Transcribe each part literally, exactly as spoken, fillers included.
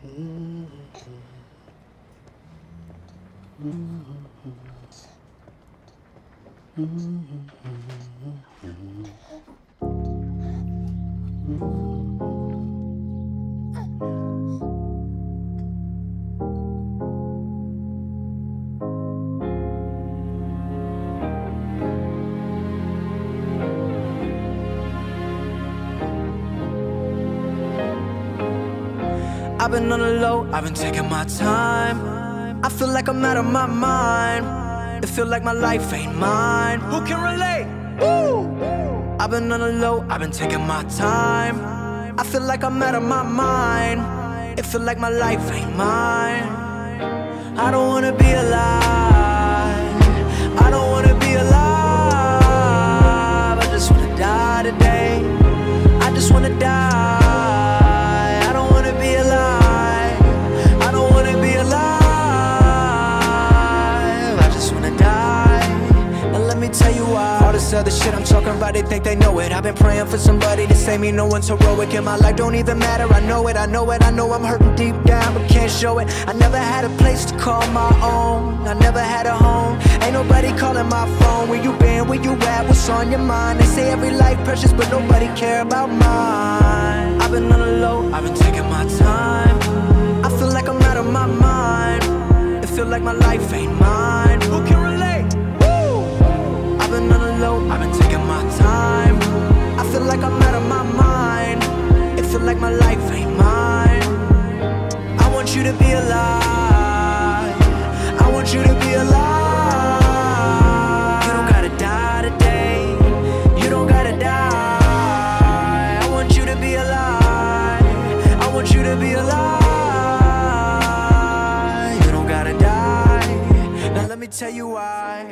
I've been on the low, I've been taking my time. I feel like I'm out of my mind. It feel like my life ain't mine. Who can relate? Woo! I've been on the low, I've been taking my time. I feel like I'm out of my mind. It feel like my life ain't mine. I don't wanna be alive. I don't wanna be alive. I just wanna die today. I just wanna die. Tell you why. All this other shit I'm talking about, they think they know it. I've been praying for somebody to save me. No one's heroic in my life, don't even matter. I know it, I know it, I know I'm hurting deep down, but can't show it. I never had a place to call my own. I never had a home. Ain't nobody calling my phone. Where you been, where you at, what's on your mind? They say every life precious, but nobody care about mine. I've been on the low, I've been taking my time. I feel like I'm out of my mind. It feel like my life ain't mine. Who can relate? I've been on the low, I've been taking my time. I feel like I'm out of my mind. It feel like my life ain't mine. I want you to be alive. I want you to be alive. You don't gotta die today. You don't gotta die. I want you to be alive. I want you to be alive. You don't gotta die. Now let me tell you why.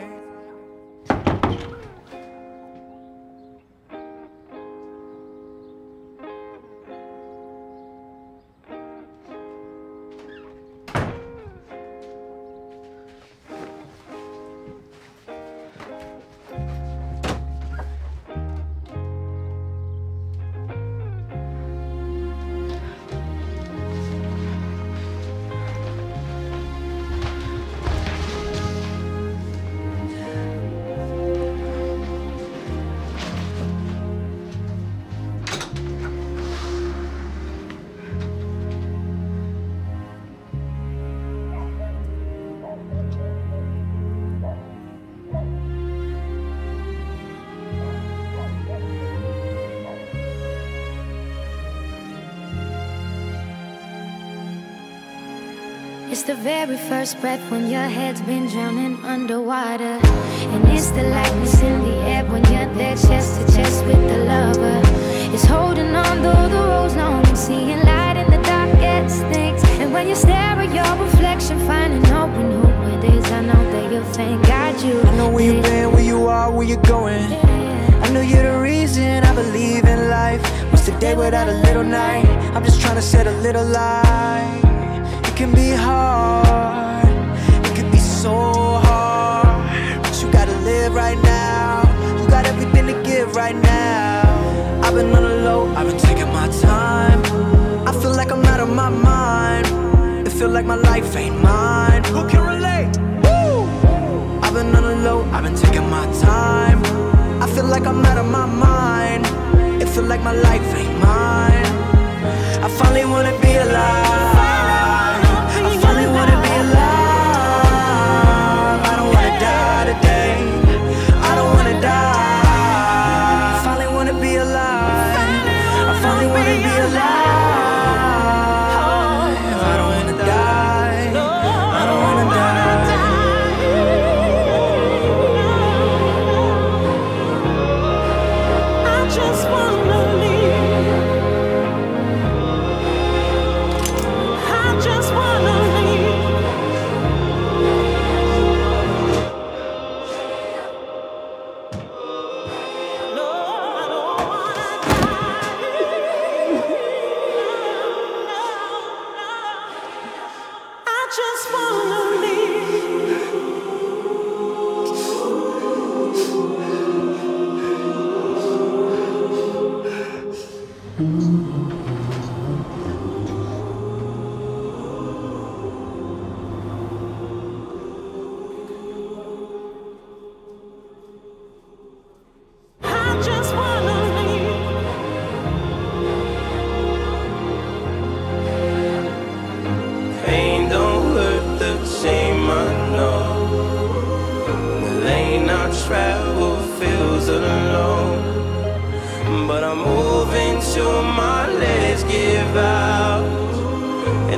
It's the very first breath when your head's been drowning underwater. And it's the lightness in the air when you're there chest to chest with the lover. It's holding on though the road's long and seeing light in the darkest things. And when you stare at your reflection, finding out when who it is, I know that you'll thank God you. I know where you've been, where you are, where you're going. I know you're the reason I believe in life. What's the day without a little night? I'm just trying to set a little light. It can be hard, it can be so hard, but you gotta live right now. You got everything to give right now. I've been on the low, I've been taking my time. I feel like I'm out of my mind. It feel like my life ain't mine. Who can relate? Woo! I've been on the low, I've been taking my time. I feel like I'm out of my mind. It feel like my life ain't mine. I finally wanna be alive.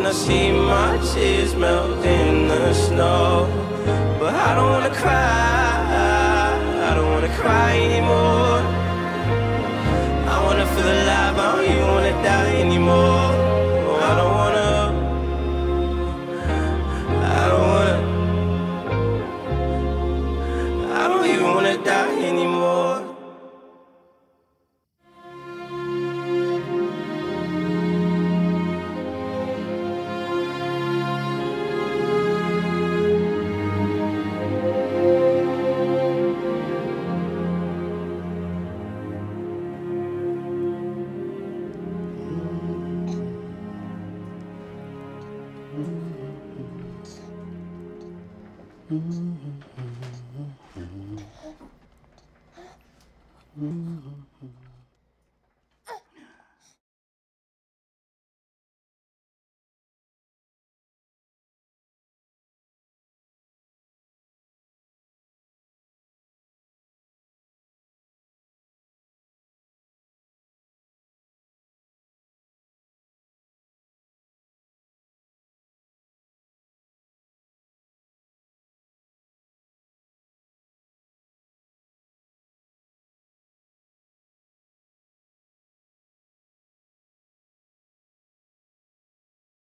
wanna see my tears melt in the snow, but I don't wanna cry, I don't wanna cry anymore. I wanna feel alive, I don't even wanna die anymore. Oh, I don't wanna, I don't wanna, I don't even wanna die anymore. Mm-hmm.